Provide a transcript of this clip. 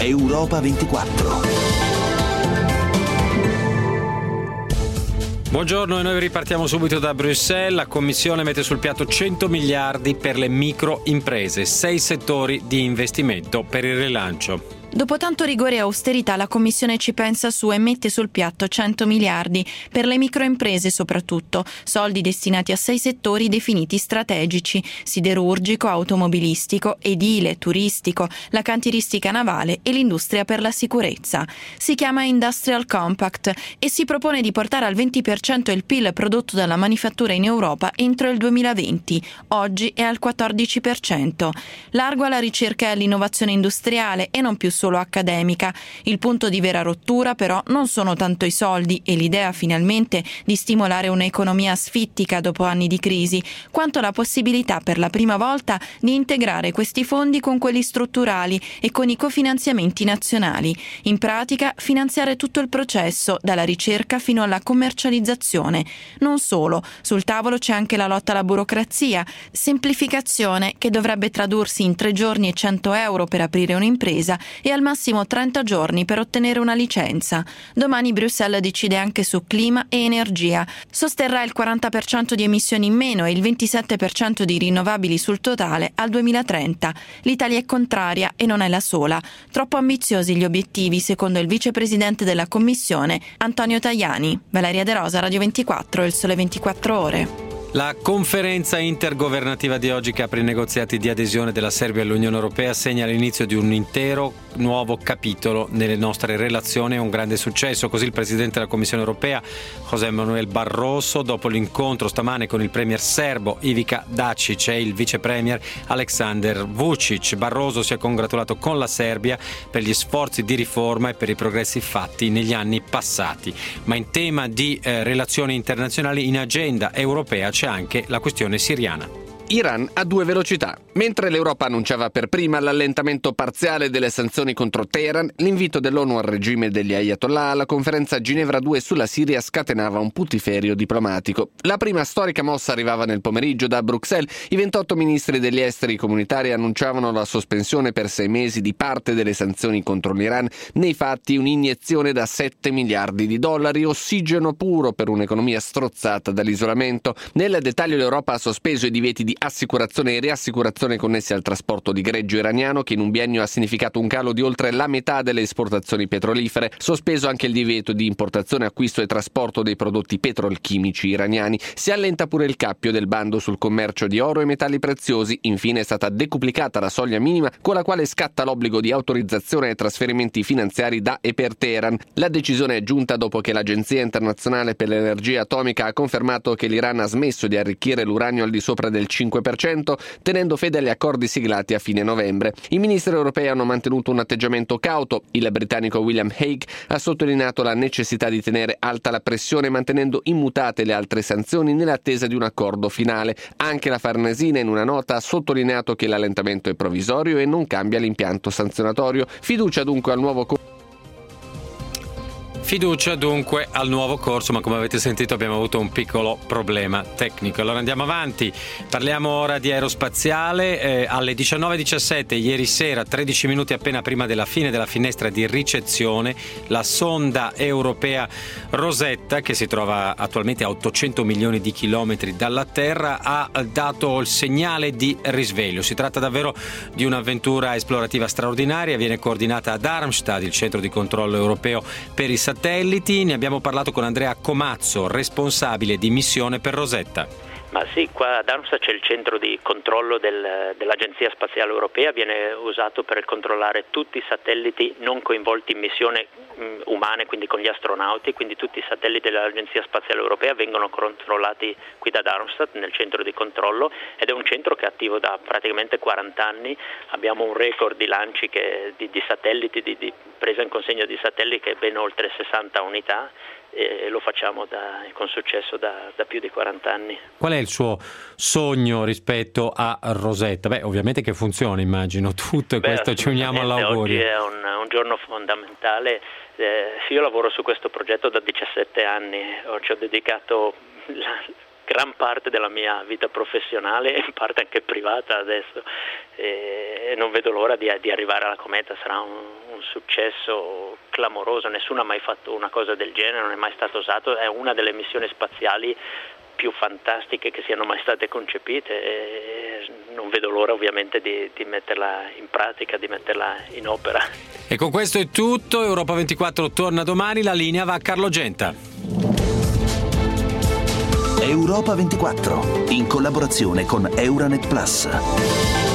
Europa 24. Buongiorno, e noi ripartiamo subito da Bruxelles. La Commissione mette sul piatto 100 miliardi per le microimprese, 6 settori di investimento per il rilancio. Dopo tanto rigore e austerità, la Commissione ci pensa su e mette sul piatto 100 miliardi per le microimprese soprattutto, soldi destinati a 6 settori definiti strategici: siderurgico, automobilistico, edile, turistico, la cantieristica navale e l'industria per la sicurezza. Si chiama Industrial Compact e si propone di portare al 20% il PIL prodotto dalla manifattura in Europa entro il 2020. Oggi è al 14%. Largo alla ricerca e all'innovazione industriale e non più solo accademica. Il punto di vera rottura però non sono tanto i soldi e l'idea finalmente di stimolare un'economia asfittica dopo anni di crisi, quanto la possibilità per la prima volta di integrare questi fondi con quelli strutturali e con i cofinanziamenti nazionali. In pratica finanziare tutto il processo, dalla ricerca fino alla commercializzazione. Non solo, sul tavolo c'è anche la lotta alla burocrazia, semplificazione che dovrebbe tradursi in 3 giorni e 100 euro per aprire un'impresa e al massimo 30 giorni per ottenere una licenza. Domani Bruxelles decide anche su clima e energia. Sosterrà il 40% di emissioni in meno e il 27% di rinnovabili sul totale al 2030. L'Italia è contraria e non è la sola. Troppo ambiziosi gli obiettivi, secondo il vicepresidente della Commissione, Antonio Tajani. Valeria De Rosa, Radio 24, Il Sole 24 Ore. La conferenza intergovernativa di oggi, che apre i negoziati di adesione della Serbia all'Unione Europea, segna l'inizio di un intero nuovo capitolo nelle nostre relazioni. È un grande successo. Così il Presidente della Commissione Europea, José Manuel Barroso, dopo l'incontro stamane con il Premier serbo Ivica Dačić e il Vice Premier Aleksandar Vučić. Barroso si è congratulato con la Serbia per gli sforzi di riforma e per i progressi fatti negli anni passati. Ma in tema di relazioni internazionali, in agenda europea c'è anche la questione siriana. Iran a 2 velocità. Mentre l'Europa annunciava per prima l'allentamento parziale delle sanzioni contro Teheran, l'invito dell'ONU al regime degli Ayatollah alla conferenza Ginevra 2 sulla Siria scatenava un putiferio diplomatico. La prima storica mossa arrivava nel pomeriggio da Bruxelles. I 28 ministri degli esteri comunitari annunciavano la sospensione per 6 mesi di parte delle sanzioni contro l'Iran. Nei fatti un'iniezione da 7 miliardi di dollari, ossigeno puro per un'economia strozzata dall'isolamento. Nel dettaglio l'Europa ha sospeso i divieti di assicurazione e riassicurazione connessi al trasporto di greggio iraniano, che in un biennio ha significato un calo di oltre la metà delle esportazioni petrolifere. Sospeso anche il divieto di importazione, acquisto e trasporto dei prodotti petrolchimici iraniani. Si allenta pure il cappio del bando sul commercio di oro e metalli preziosi. Infine è stata decuplicata la soglia minima con la quale scatta l'obbligo di autorizzazione ai trasferimenti finanziari da e per Teheran. La decisione è giunta dopo che l'Agenzia internazionale per l'energia atomica ha confermato che l'Iran ha smesso di arricchire l'uranio al di sopra del 5%, tenendo fede agli accordi siglati a fine novembre. I ministri europei hanno mantenuto un atteggiamento cauto. Il britannico William Hague ha sottolineato la necessità di tenere alta la pressione mantenendo immutate le altre sanzioni nell'attesa di un accordo finale. Anche la Farnesina in una nota ha sottolineato che l'allentamento è provvisorio e non cambia l'impianto sanzionatorio. Fiducia dunque al nuovo Fiducia dunque al nuovo corso, ma come avete sentito abbiamo avuto un piccolo problema tecnico. Allora andiamo avanti, parliamo ora di aerospaziale. Alle 19:17 ieri sera, 13 minuti appena prima della fine della finestra di ricezione, la sonda europea Rosetta, che si trova attualmente a 800 milioni di chilometri dalla Terra, ha dato il segnale di risveglio. Si tratta davvero di un'avventura esplorativa straordinaria, viene coordinata a Darmstadt, il centro di controllo europeo per i satelliti. Ne abbiamo parlato con Andrea Comazzo, responsabile di missione per Rosetta. Ma sì, qua a Darmstadt c'è il centro di controllo dell'Agenzia Spaziale Europea, viene usato per controllare tutti i satelliti non coinvolti in missioni umane, quindi con gli astronauti, quindi tutti i satelliti dell'Agenzia Spaziale Europea vengono controllati qui da Darmstadt nel centro di controllo, ed è un centro che è attivo da praticamente 40 anni. Abbiamo un record di lanci di satelliti, di presa in consegna di satelliti che è ben oltre 60 unità. E lo facciamo con successo da più di 40 anni. Qual è il suo sogno rispetto a Rosetta? Beh, ovviamente che funzioni, immagino tutto, e questo ci uniamo all'augurio. Oggi è un giorno fondamentale. Io lavoro su questo progetto da 17 anni, ci ho dedicato gran parte della mia vita professionale e in parte anche privata adesso, e non vedo l'ora di arrivare alla cometa. Sarà un un successo clamoroso, nessuno ha mai fatto una cosa del genere, non è mai stato usato, è una delle missioni spaziali più fantastiche che siano mai state concepite e non vedo l'ora ovviamente di metterla in pratica, di metterla in opera. E con questo è tutto, Europa 24 torna domani, la linea va a Carlo Genta. Europa 24, in collaborazione con Euranet Plus.